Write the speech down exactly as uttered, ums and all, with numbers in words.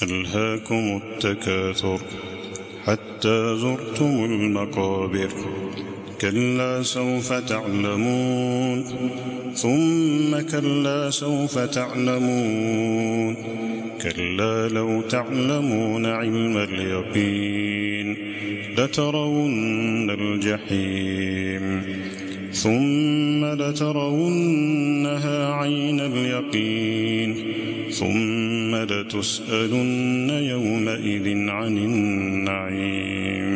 ألهاكم التكاثر حتى زرتم المقابر كلا سوف تعلمون ثم كلا سوف تعلمون كلا لو تعلمون علم اليقين لترون الجحيم ثم لترونها عين اليقين ثم لتسألن يومئذ عن النعيم.